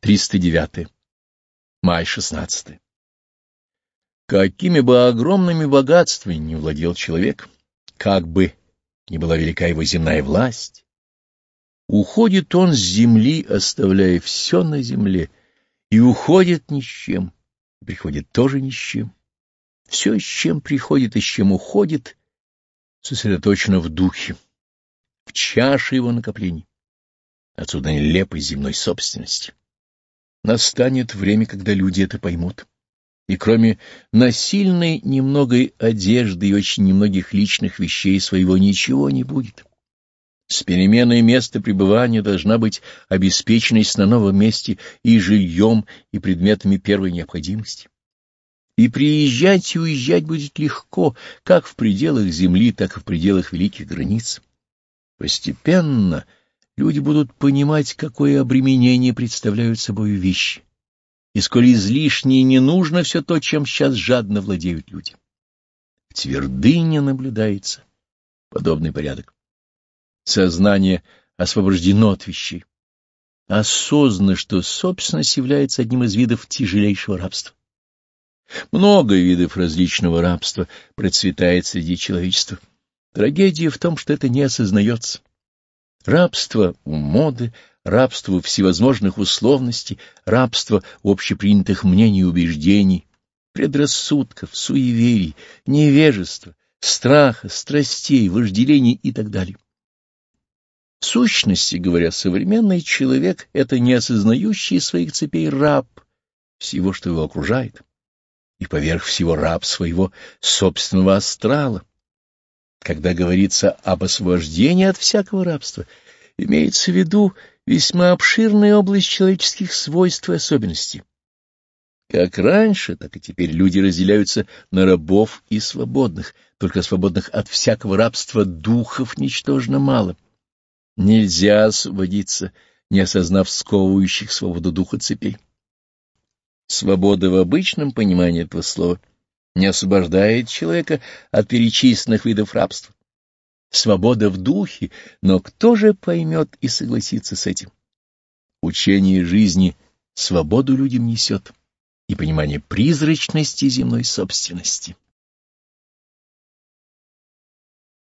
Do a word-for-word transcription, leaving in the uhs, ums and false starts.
триста девятое. Май шестнадцатое. Какими бы огромными богатствами ни владел человек, как бы ни была велика его земная власть, уходит он с земли, оставляя все на земле, и уходит ни с чем, и приходит тоже ни с чем. Все, с чем приходит и с чем уходит, сосредоточено в духе, в чаше его накоплений. Отсюда нелепость земной собственности. Настанет время, когда люди это поймут. И кроме насильной немногой одежды и очень немногих личных вещей своего ничего не будет. С переменой места пребывания должна быть обеспеченность на новом месте и жильем, и предметами первой необходимости. И приезжать и уезжать будет легко, как в пределах земли, так и в пределах великих границ. Постепенно люди будут понимать, какое обременение представляют собой вещи, и сколь излишне и не нужно все то, чем сейчас жадно владеют люди. В твердыне наблюдается подобный порядок. Сознание освобождено от вещей. Осознано, что собственность является одним из видов тяжелейшего рабства. Много видов различного рабства процветает среди человечества. Трагедия в том, что это не осознается. Рабство у моды, рабство у всевозможных условностей, рабство у общепринятых мнений и убеждений, предрассудков, суеверий, невежества, страха, страстей, вожделений и так далее. В сущности говоря, современный человек — это не осознающий своих цепей раб всего, что его окружает, и поверх всего раб своего собственного астрала. Когда говорится об освобождении от всякого рабства, имеется в виду весьма обширная область человеческих свойств и особенностей. Как раньше, так и теперь люди разделяются на рабов и свободных, только свободных от всякого рабства духов ничтожно мало. Нельзя освободиться, не осознав сковывающих свободу духа цепей. Свобода в обычном понимании этого слова не освобождает человека от перечисленных видов рабства. Свобода в духе, но кто же поймет и согласится с этим? Учение жизни свободу людям несет и понимание призрачности земной собственности.